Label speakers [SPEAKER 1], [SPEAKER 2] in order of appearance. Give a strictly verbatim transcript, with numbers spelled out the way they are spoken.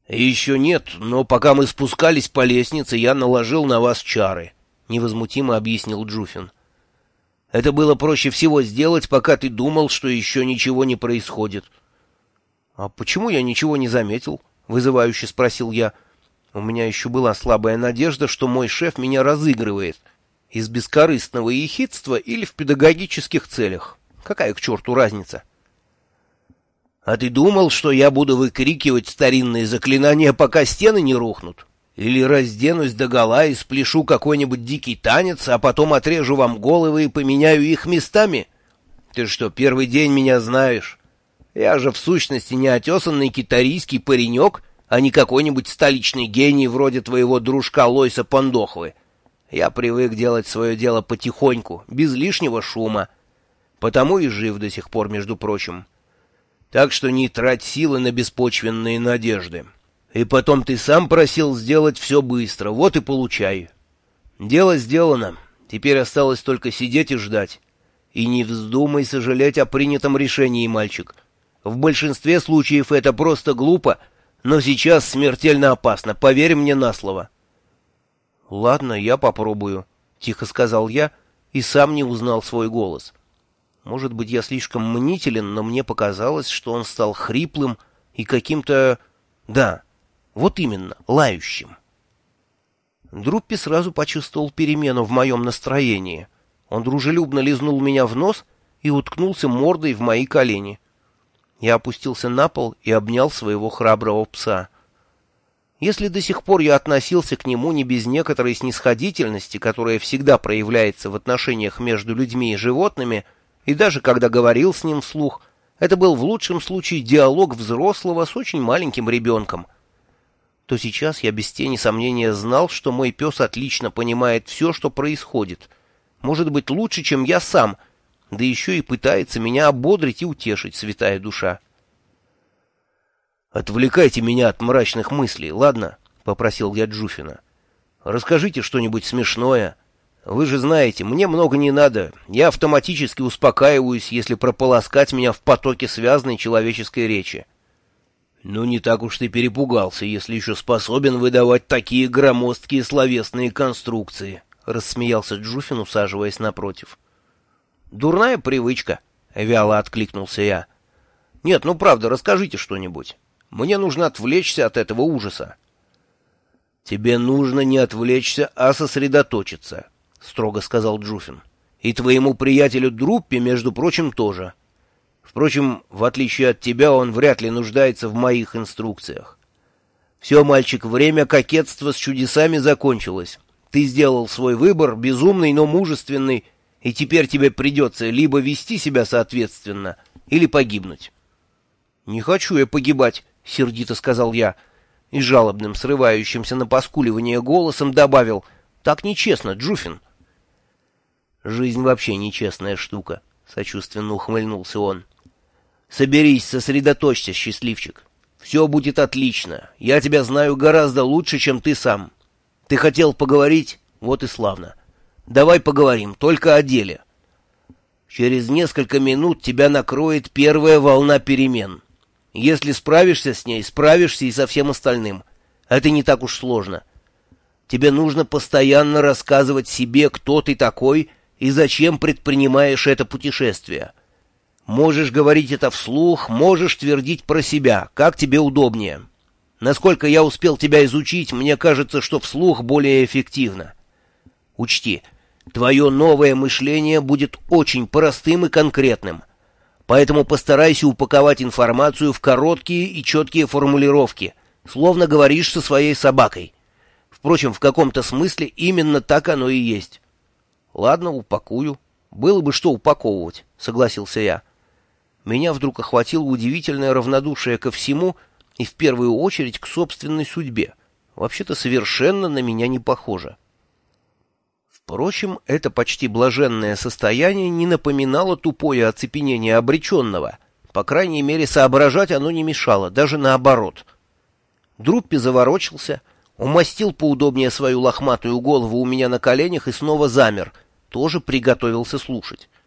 [SPEAKER 1] «Еще нет, но пока мы спускались по лестнице, я наложил на вас чары», — невозмутимо объяснил Джуфин. «Это было проще всего сделать, пока ты думал, что еще ничего не происходит». «А почему я ничего не заметил?» — вызывающе спросил я. У меня еще была слабая надежда, что мой шеф меня разыгрывает. Из бескорыстного ехидства или в педагогических целях. Какая к черту разница? «А ты думал, что я буду выкрикивать старинные заклинания, пока стены не рухнут? Или разденусь догола и спляшу какой-нибудь дикий танец, а потом отрежу вам головы и поменяю их местами? Ты что, первый день меня знаешь? Я же в сущности неотесанный китарийский паренек, а не какой-нибудь столичный гений вроде твоего дружка Лойса Пандохвы. Я привык делать свое дело потихоньку, без лишнего шума. Потому и жив до сих пор, между прочим. Так что не трать силы на беспочвенные надежды. И потом ты сам просил сделать все быстро, вот и получай. Дело сделано, теперь осталось только сидеть и ждать. И не вздумай сожалеть о принятом решении, мальчик. В большинстве случаев это просто глупо, но сейчас смертельно опасно, поверь мне на слово. — Ладно, я попробую, — тихо сказал я и сам не узнал свой голос. Может быть, я слишком мнителен, но мне показалось, что он стал хриплым и каким-то... Да, вот именно, лающим. Друппи сразу почувствовал перемену в моем настроении. Он дружелюбно лизнул меня в нос и уткнулся мордой в мои колени. Я опустился на пол и обнял своего храброго пса. Если до сих пор я относился к нему не без некоторой снисходительности, которая всегда проявляется в отношениях между людьми и животными, и даже когда говорил с ним вслух, это был в лучшем случае диалог взрослого с очень маленьким ребенком, то сейчас я без тени сомнения знал, что мой пес отлично понимает все, что происходит, может быть, лучше, чем я сам, да еще и пытается меня ободрить и утешить, святая душа. «Отвлекайте меня от мрачных мыслей, ладно?» — попросил я Джуфина. «Расскажите что-нибудь смешное. Вы же знаете, мне много не надо. Я автоматически успокаиваюсь, если прополоскать меня в потоке связанной человеческой речи». «Ну, не так уж ты перепугался, если еще способен выдавать такие громоздкие словесные конструкции», — рассмеялся Джуфин, усаживаясь напротив. «Дурная привычка», — вяло откликнулся я. «Нет, ну правда, расскажите что-нибудь. Мне нужно отвлечься от этого ужаса». «Тебе нужно не отвлечься, а сосредоточиться», — строго сказал Джуфин. «И твоему приятелю Друппи, между прочим, тоже. Впрочем, в отличие от тебя, он вряд ли нуждается в моих инструкциях. Все, мальчик, время кокетства с чудесами закончилось. Ты сделал свой выбор, безумный, но мужественный, и теперь тебе придется либо вести себя соответственно, или погибнуть». «Не хочу я погибать», — сердито сказал я, и жалобным, срывающимся на поскуливание голосом добавил: «Так нечестно, Джуфин». «Жизнь вообще нечестная штука», — сочувственно ухмыльнулся он. «Соберись, сосредоточься, счастливчик. Все будет отлично. Я тебя знаю гораздо лучше, чем ты сам. Ты хотел поговорить? Вот и славно. Давай поговорим, только о деле. Через несколько минут тебя накроет первая волна перемен. Если справишься с ней, справишься и со всем остальным. Это не так уж сложно. Тебе нужно постоянно рассказывать себе, кто ты такой и зачем предпринимаешь это путешествие. Можешь говорить это вслух, можешь твердить про себя, как тебе удобнее. Насколько я успел тебя изучить, мне кажется, что вслух более эффективно. Учти, твое новое мышление будет очень простым и конкретным. Поэтому постарайся упаковать информацию в короткие и четкие формулировки, словно говоришь со своей собакой. Впрочем, в каком-то смысле именно так оно и есть. Ладно, упакую. Было бы что упаковывать, согласился я. Меня вдруг охватило удивительное равнодушие ко всему и в первую очередь к собственной судьбе. Вообще-то совершенно на меня не похоже. Впрочем, это почти блаженное состояние не напоминало тупое оцепенение обреченного. По крайней мере, соображать оно не мешало, даже наоборот. Друппи заворочился, умастил поудобнее свою лохматую голову у меня на коленях и снова замер, тоже приготовился слушать.